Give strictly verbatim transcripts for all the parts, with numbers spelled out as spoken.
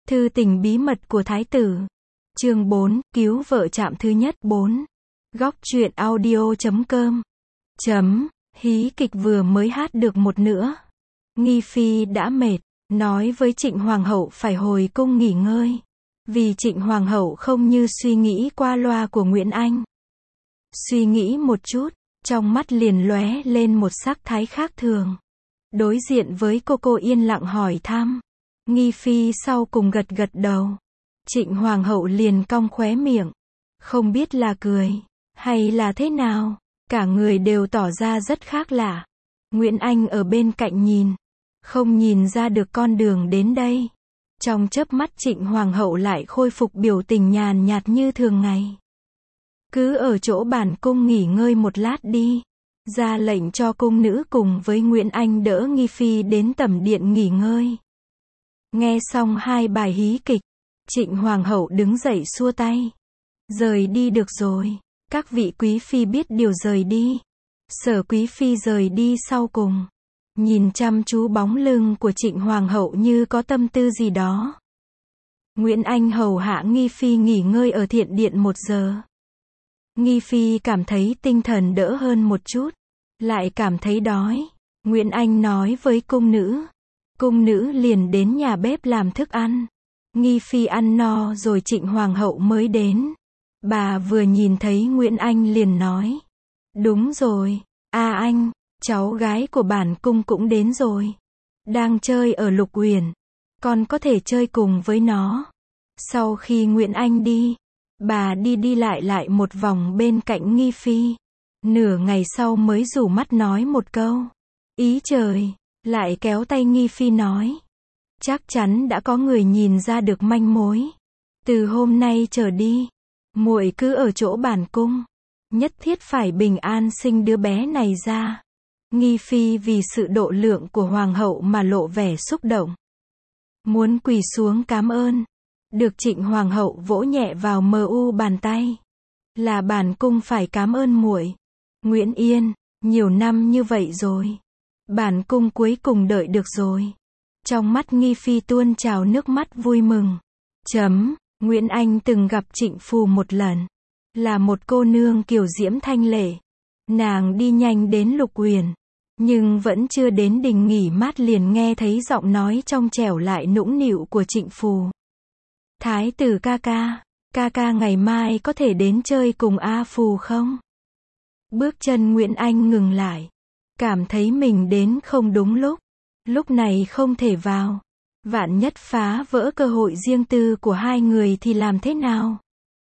Thư tình bí mật của Thái tử. Chương bốn, cứu vợ trạm thứ nhất. bốn. Góc truyện audio chấm com. Chấm, hí kịch vừa mới hát được một nửa. Nghi Phi đã mệt, nói với Trịnh Hoàng hậu phải hồi cung nghỉ ngơi. Vì Trịnh Hoàng hậu không như suy nghĩ qua loa của Nguyễn Anh. Suy nghĩ một chút, trong mắt liền lóe lên một sắc thái khác thường. Đối diện với cô cô yên lặng hỏi thăm. Nghi Phi sau cùng gật gật đầu. Trịnh Hoàng hậu liền cong khóe miệng. Không biết là cười, hay là thế nào, cả người đều tỏ ra rất khác lạ. Nguyễn Anh ở bên cạnh nhìn, không nhìn ra được con đường đến đây. Trong chớp mắt Trịnh Hoàng hậu lại khôi phục biểu tình nhàn nhạt như thường ngày. Cứ ở chỗ bản cung nghỉ ngơi một lát đi. Ra lệnh cho cung nữ cùng với Nguyễn Anh đỡ Nghi Phi đến tẩm điện nghỉ ngơi. Nghe xong hai bài hí kịch, Trịnh Hoàng hậu đứng dậy xua tay. Rời đi được rồi, các vị quý phi biết điều rời đi. Sở quý phi rời đi sau cùng. Nhìn chăm chú bóng lưng của Trịnh Hoàng hậu như có tâm tư gì đó. Nguyễn Anh hầu hạ Nghi Phi nghỉ ngơi ở thiện điện một giờ. Nghi Phi cảm thấy tinh thần đỡ hơn một chút, lại cảm thấy đói. Nguyễn Anh nói với cung nữ. Cung nữ liền đến nhà bếp làm thức ăn. Nghi Phi ăn no rồi Trịnh Hoàng hậu mới đến. Bà vừa nhìn thấy Nguyễn Anh liền nói. Đúng rồi, a anh, cháu gái của bản cung cũng đến rồi. Đang chơi ở Lục Uyển. Con có thể chơi cùng với nó. Sau khi Nguyễn Anh đi, bà đi đi lại lại một vòng bên cạnh Nghi Phi. Nửa ngày sau mới rủ mắt nói một câu. Ý trời, lại kéo tay Nghi Phi nói. Chắc chắn đã có người nhìn ra được manh mối. Từ hôm nay trở đi, muội cứ ở chỗ bản cung. Nhất thiết phải bình an sinh đứa bé này ra. Nghi Phi vì sự độ lượng của Hoàng hậu mà lộ vẻ xúc động. Muốn quỳ xuống cảm ơn. Được Trịnh Hoàng hậu vỗ nhẹ vào mờ u bàn tay. Là bản cung phải cảm ơn muội. Nguyễn Yên, nhiều năm như vậy rồi. Bản cung cuối cùng đợi được rồi. Trong mắt Nghi Phi tuôn trào nước mắt vui mừng. Chấm, Nguyễn Anh từng gặp Trịnh Phù một lần. Là một cô nương kiều diễm thanh lệ. Nàng đi nhanh đến Lục Uyển. Nhưng vẫn chưa đến đình nghỉ mát liền nghe thấy giọng nói trong trẻo lại nũng nịu của Trịnh Phù. Thái tử ca ca, ca ca ngày mai có thể đến chơi cùng A Phù không? Bước chân Nguyễn Anh ngừng lại. Cảm thấy mình đến không đúng lúc. Lúc này không thể vào. Vạn nhất phá vỡ cơ hội riêng tư của hai người thì làm thế nào?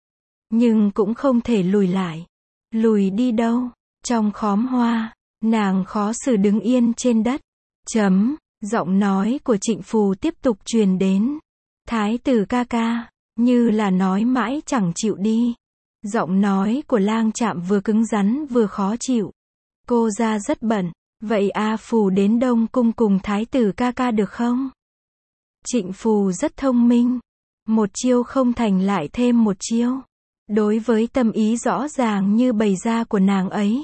Nhưng cũng không thể lùi lại. Lùi đi đâu? Trong khóm hoa, nàng khó xử đứng yên trên đất. Chấm, giọng nói của Trịnh Phù tiếp tục truyền đến. Thái tử ca ca, như là nói mãi chẳng chịu đi. Giọng nói của Lang Trạm vừa cứng rắn vừa khó chịu. Cô ra rất bận, vậy A Phù đến Đông Cung cùng Thái tử ca ca được không? Trịnh Phù rất thông minh. Một chiêu không thành lại thêm một chiêu. Đối với tâm ý rõ ràng như bày ra của nàng ấy.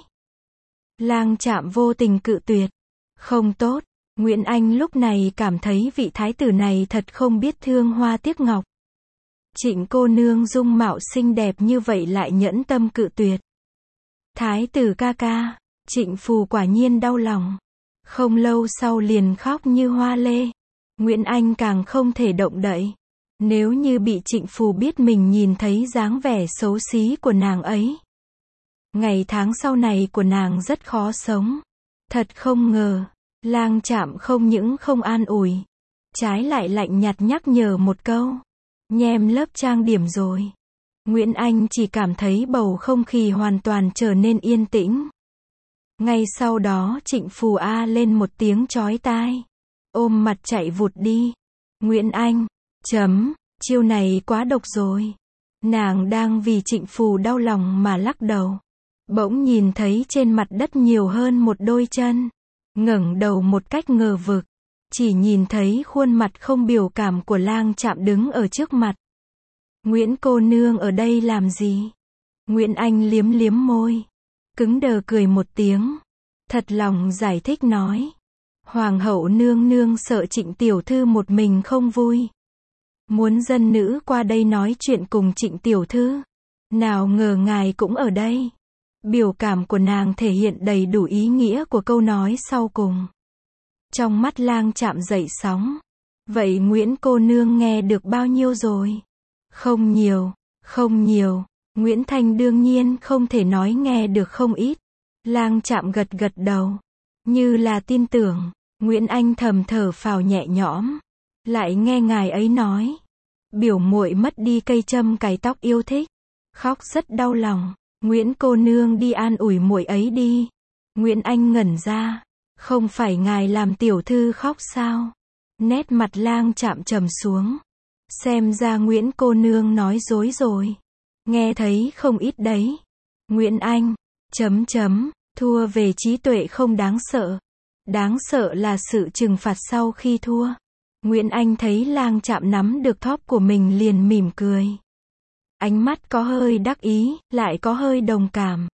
Lang Trạm vô tình cự tuyệt. Không tốt. Nguyễn Anh lúc này cảm thấy vị thái tử này thật không biết thương hoa tiếc ngọc. Trịnh cô nương dung mạo xinh đẹp như vậy lại nhẫn tâm cự tuyệt. Thái tử ca ca, Trịnh Phù quả nhiên đau lòng. Không lâu sau liền khóc như hoa lê. Nguyễn Anh càng không thể động đậy. Nếu như bị Trịnh Phù biết mình nhìn thấy dáng vẻ xấu xí của nàng ấy. Ngày tháng sau này của nàng rất khó sống. Thật không ngờ. Lang Trạm không những không an ủi, trái lại lạnh nhạt nhắc nhở một câu. Nhem lớp trang điểm rồi. Nguyễn Anh chỉ cảm thấy bầu không khí hoàn toàn trở nên yên tĩnh. Ngay sau đó Trịnh Phù a lên một tiếng chói tai. Ôm mặt chạy vụt đi. Nguyễn Anh, chấm, chiêu này quá độc rồi. Nàng đang vì Trịnh Phù đau lòng mà lắc đầu. Bỗng nhìn thấy trên mặt đất nhiều hơn một đôi chân. Ngẩng đầu một cách ngờ vực, chỉ nhìn thấy khuôn mặt không biểu cảm của Lang Trạm đứng ở trước mặt. Nguyễn cô nương ở đây làm gì? Nguyễn Anh liếm liếm môi, cứng đờ cười một tiếng, thật lòng giải thích nói. Hoàng hậu nương nương sợ Trịnh tiểu thư một mình không vui. muốn dân nữ qua đây nói chuyện cùng Trịnh tiểu thư. Nào ngờ ngài cũng ở đây. Biểu cảm của nàng thể hiện đầy đủ ý nghĩa của câu nói sau cùng. Trong mắt Lang Trạm dậy sóng. Vậy Nguyễn cô nương nghe được bao nhiêu rồi? Không nhiều, không nhiều. Nguyễn Thanh đương nhiên không thể nói nghe được không ít. Lang Trạm gật gật đầu. Như là tin tưởng. Nguyễn Anh thầm thở phào nhẹ nhõm. Lại nghe ngài ấy nói. Biểu muội mất đi cây châm cài tóc yêu thích. Khóc rất đau lòng. Nguyễn cô nương đi an ủi muội ấy đi. Nguyễn Anh ngẩn ra. Không phải ngài làm tiểu thư khóc sao? Nét mặt Lang Trạm trầm xuống. Xem ra Nguyễn cô nương nói dối rồi. Nghe thấy không ít đấy. Nguyễn Anh, chấm chấm, thua về trí tuệ không đáng sợ. Đáng sợ là sự trừng phạt sau khi thua. Nguyễn Anh thấy Lang Trạm nắm được thóp của mình liền mỉm cười. Ánh mắt có hơi đắc ý, lại có hơi đồng cảm.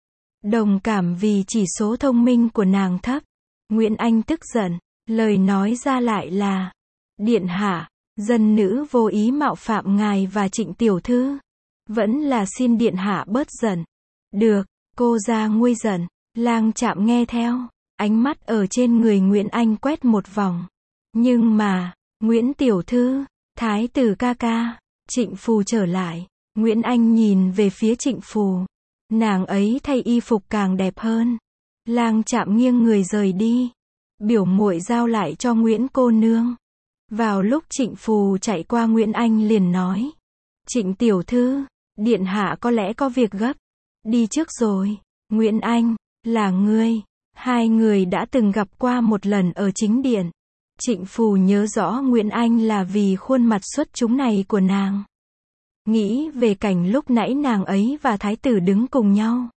Đồng cảm vì chỉ số thông minh của nàng thấp. Nguyễn Anh tức giận, lời nói ra lại là: Điện hạ, dân nữ vô ý mạo phạm ngài và Trịnh tiểu thư. Vẫn là xin điện hạ bớt giận. Được, cô ra nguôi giận. Lang Trạm nghe theo, ánh mắt ở trên người Nguyễn Anh quét một vòng. Nhưng mà, Nguyễn tiểu thư, thái tử ca ca, Trịnh Phù trở lại. Nguyễn Anh nhìn về phía Trịnh Phù. Nàng ấy thay y phục càng đẹp hơn. Lang Trạm nghiêng người rời đi. Biểu muội giao lại cho Nguyễn cô nương. Vào lúc Trịnh Phù chạy qua Nguyễn Anh liền nói: Trịnh tiểu thư, điện hạ có lẽ có việc gấp. Đi trước rồi. Nguyễn Anh, là ngươi. Hai người đã từng gặp qua một lần ở chính điện. Trịnh Phù nhớ rõ Nguyễn Anh là vì khuôn mặt xuất chúng này của nàng. Nghĩ về cảnh lúc nãy nàng ấy và thái tử đứng cùng nhau.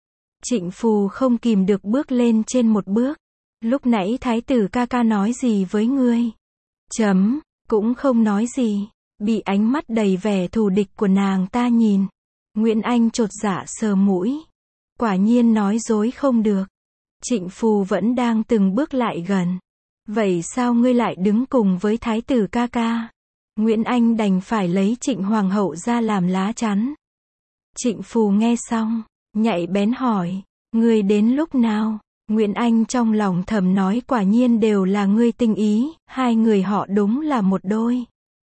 Trịnh Phù không kìm được bước lên trên một bước. Lúc nãy thái tử ca ca nói gì với ngươi? Chấm, cũng không nói gì. Bị ánh mắt đầy vẻ thù địch của nàng ta nhìn. Nguyễn Anh chột dạ sờ mũi. Quả nhiên nói dối không được. Trịnh Phù vẫn đang từng bước lại gần. Vậy sao ngươi lại đứng cùng với thái tử ca ca? Nguyễn Anh đành phải lấy Trịnh Hoàng hậu ra làm lá chắn. Trịnh Phù nghe xong, nhạy bén hỏi, ngươi đến lúc nào? Nguyễn Anh trong lòng thầm nói quả nhiên đều là ngươi tinh ý, hai người họ đúng là một đôi.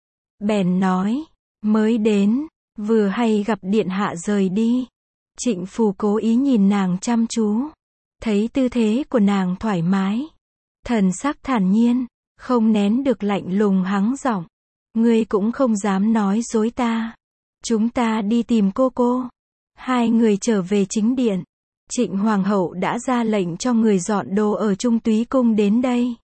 Bèn nói, mới đến, vừa hay gặp điện hạ rời đi. Trịnh Phù cố ý nhìn nàng chăm chú. Thấy tư thế của nàng thoải mái. Thần sắc thản nhiên, không nén được lạnh lùng hắng giọng. Ngươi cũng không dám nói dối ta. Chúng ta đi tìm cô cô. Hai người trở về chính điện. Trịnh Hoàng hậu đã ra lệnh cho người dọn đồ ở Trung Túy cung đến đây.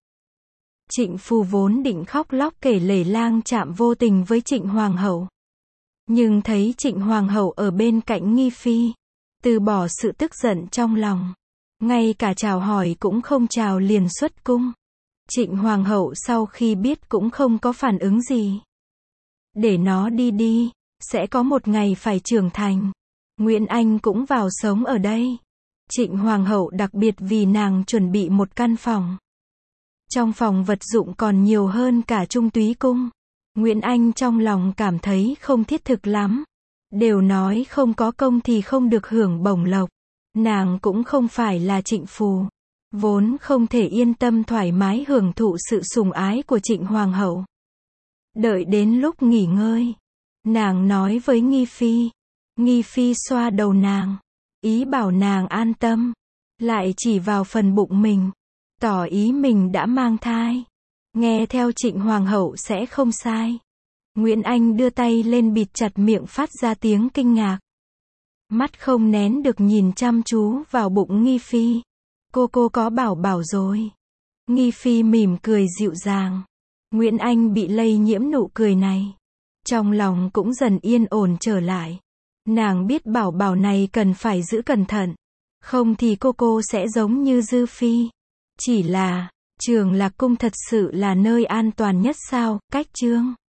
Trịnh Phù vốn định khóc lóc kể lể Lang Trạm vô tình với Trịnh Hoàng hậu. Nhưng thấy Trịnh Hoàng hậu ở bên cạnh Nghi Phi. Từ bỏ sự tức giận trong lòng. Ngay cả chào hỏi cũng không chào liền xuất cung. Trịnh Hoàng hậu sau khi biết cũng không có phản ứng gì. Để nó đi đi, sẽ có một ngày phải trưởng thành. Nguyễn Anh cũng vào sống ở đây. Trịnh Hoàng hậu đặc biệt vì nàng chuẩn bị một căn phòng. Trong phòng vật dụng còn nhiều hơn cả Trung Túy cung. Nguyễn Anh trong lòng cảm thấy không thiết thực lắm. Đều nói không có công thì không được hưởng bổng lộc. Nàng cũng không phải là Trịnh Phù. Vốn không thể yên tâm thoải mái hưởng thụ sự sủng ái của Trịnh Hoàng hậu. Đợi đến lúc nghỉ ngơi. Nàng nói với Nghi Phi. Nghi Phi xoa đầu nàng. Ý bảo nàng an tâm. Lại chỉ vào phần bụng mình. Tỏ ý mình đã mang thai. Nghe theo Trịnh Hoàng hậu sẽ không sai. Nguyễn Anh đưa tay lên bịt chặt miệng phát ra tiếng kinh ngạc. Mắt không nén được nhìn chăm chú vào bụng Nghi Phi. Cô cô có bảo bảo rồi. Nghi Phi mỉm cười dịu dàng. Nguyễn Anh bị lây nhiễm nụ cười này. Trong lòng cũng dần yên ổn trở lại. Nàng biết bảo bảo này cần phải giữ cẩn thận. Không thì cô cô sẽ giống như Dư Phi. Chỉ là, Trường Lạc cung thật sự là nơi an toàn nhất sao, Cách Chương.